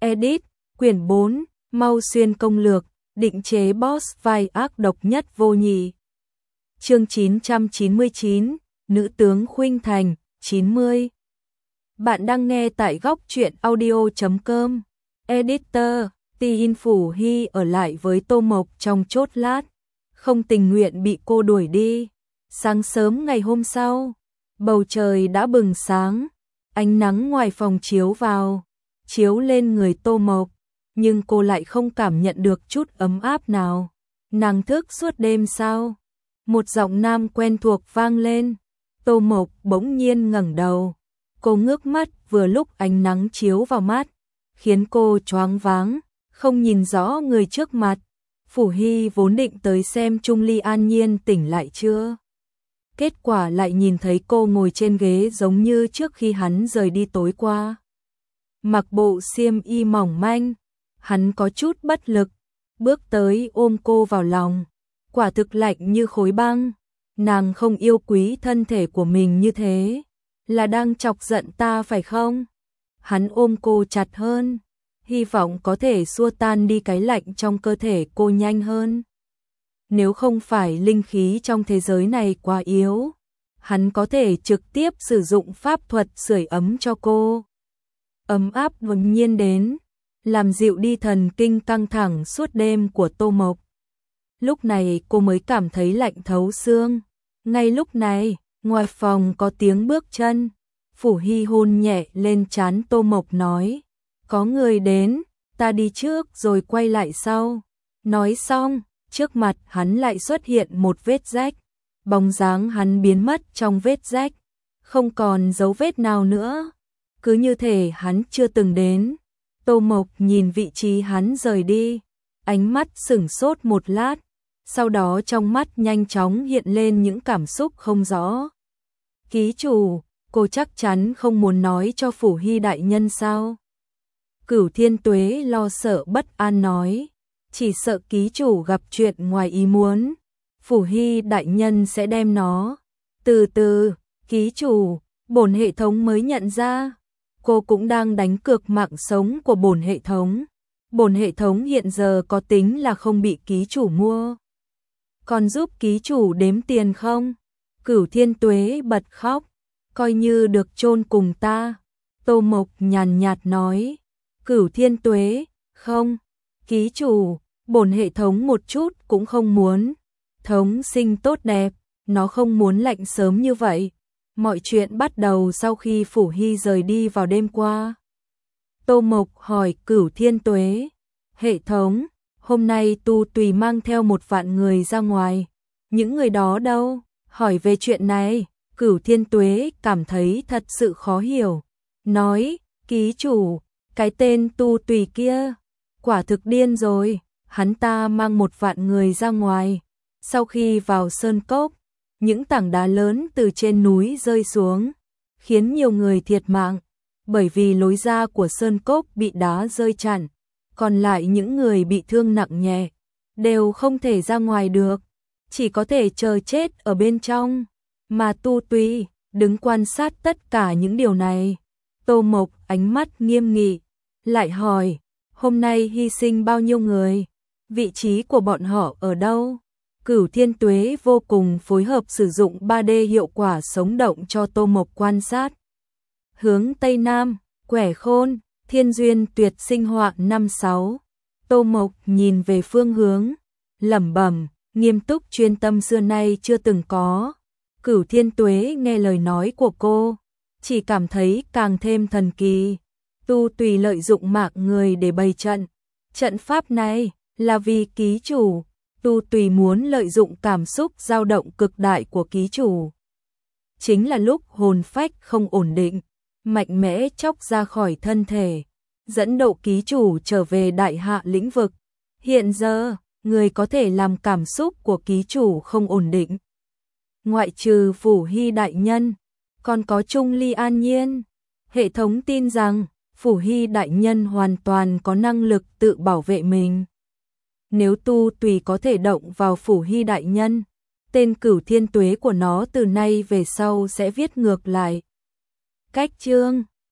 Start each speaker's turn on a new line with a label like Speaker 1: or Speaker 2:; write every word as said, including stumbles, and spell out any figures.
Speaker 1: Edit, quyển bốn, Mau Xuyên công lược, định chế boss vai ác độc nhất vô nhị. Chương chín trăm chín mươi chín, Nữ tướng Khuynh Thành, chín mươi. Bạn đang nghe tại góc truyện audio chấm com. Editor, Tin Phủ Hy ở lại với Tô Mộc trong chốt lát, không tình nguyện bị cô đuổi đi. Sáng sớm ngày hôm sau, bầu trời đã bừng sáng, ánh nắng ngoài phòng chiếu vào, chiếu lên người Tô Mộc, nhưng cô lại không cảm nhận được chút ấm áp nào. Nàng thức suốt đêm sao? Một giọng nam quen thuộc vang lên. Tô Mộc bỗng nhiên ngẩng đầu. Cô ngước mắt vừa lúc ánh nắng chiếu vào mắt, khiến cô choáng váng, không nhìn rõ người trước mặt. Phủ Hy vốn định tới xem Trung Ly an nhiên tỉnh lại chưa. Kết quả lại nhìn thấy cô ngồi trên ghế giống như trước khi hắn rời đi tối qua. Mặc bộ xiêm y mỏng manh, hắn có chút bất lực, bước tới ôm cô vào lòng. Quả thực lạnh như khối băng. Nàng không yêu quý thân thể của mình như thế, là đang chọc giận ta phải không? Hắn ôm cô chặt hơn, hy vọng có thể xua tan đi cái lạnh trong cơ thể cô nhanh hơn. Nếu không phải linh khí trong thế giới này quá yếu, hắn có thể trực tiếp sử dụng pháp thuật sưởi ấm cho cô. Ấm áp đột nhiên đến, làm dịu đi thần kinh căng thẳng suốt đêm của Tô Mộc. Lúc này cô mới cảm thấy lạnh thấu xương. Ngay lúc này, ngoài phòng có tiếng bước chân. Phủ Hy hôn nhẹ lên trán Tô Mộc nói, có người đến, ta đi trước rồi quay lại sau. Nói xong, trước mặt hắn lại xuất hiện một vết rách. Bóng dáng hắn biến mất trong vết rách, không còn dấu vết nào nữa. Cứ như thể hắn chưa từng đến. Tô Mộc nhìn vị trí hắn rời đi, ánh mắt sửng sốt một lát, sau đó trong mắt nhanh chóng hiện lên những cảm xúc không rõ. Ký chủ, cô chắc chắn không muốn nói cho Phủ Hy đại nhân sao? Cửu Thiên Tuế lo sợ bất an nói, chỉ sợ ký chủ gặp chuyện ngoài ý muốn, Phủ Hy đại nhân sẽ đem nó. Từ từ, ký chủ, bổn hệ thống mới nhận ra, cô cũng đang đánh cược mạng sống của bổn hệ thống. Bổn hệ thống hiện giờ có tính là không bị ký chủ mua. Còn giúp ký chủ đếm tiền không? Cửu Thiên Tuế bật khóc, coi như được chôn cùng ta. Tô Mộc nhàn nhạt nói, Cửu Thiên Tuế, không, ký chủ, bổn hệ thống một chút cũng không muốn. Thống sinh tốt đẹp, nó không muốn lạnh sớm như vậy. Mọi chuyện bắt đầu sau khi Phủ Hy rời đi vào đêm qua. Tô Mộc hỏi Cửu Thiên Tuế, hệ thống, hôm nay Tu Tùy mang theo một vạn người ra ngoài. Những người đó đâu? Hỏi về chuyện này, Cửu Thiên Tuế cảm thấy thật sự khó hiểu. Nói, ký chủ, cái tên Tu Tùy kia, quả thực điên rồi. Hắn ta mang một vạn người ra ngoài. Sau khi vào sơn cốc, những tảng đá lớn từ trên núi rơi xuống, khiến nhiều người thiệt mạng, bởi vì lối ra của sơn cốc bị đá rơi chặn. Còn lại những người bị thương nặng nhẹ, đều không thể ra ngoài được, chỉ có thể chờ chết ở bên trong. Mà Tu Tùy đứng quan sát tất cả những điều này. Tô Mộc ánh mắt nghiêm nghị, lại hỏi, hôm nay hy sinh bao nhiêu người? Vị trí của bọn họ ở đâu? Cửu Thiên Tuế vô cùng phối hợp sử dụng ba D hiệu quả sống động cho Tô Mộc quan sát. Hướng Tây Nam, Quẻ Khôn, Thiên Duyên Tuyệt Sinh Họa năm sáu. Tô Mộc nhìn về phương hướng, lẩm bẩm, nghiêm túc chuyên tâm xưa nay chưa từng có. Cửu Thiên Tuế nghe lời nói của cô, chỉ cảm thấy càng thêm thần kỳ. Tu Tùy lợi dụng mạng người để bày trận. Trận pháp này là vì ký chủ. Tu Tùy muốn lợi dụng cảm xúc dao động cực đại của ký chủ. Chính là lúc hồn phách không ổn định, mạnh mẽ chóc ra khỏi thân thể, dẫn độ ký chủ trở về đại hạ lĩnh vực. Hiện giờ, người có thể làm cảm xúc của ký chủ không ổn định, ngoại trừ Phủ Hy đại nhân, còn có Trung Ly an nhiên. Hệ thống tin rằng Phủ Hy đại nhân hoàn toàn có năng lực tự bảo vệ mình. Nếu Tu Tùy có thể động vào Phủ Hy đại nhân, tên Cửu Thiên Tuế của nó từ nay về sau sẽ viết ngược lại. Cách chương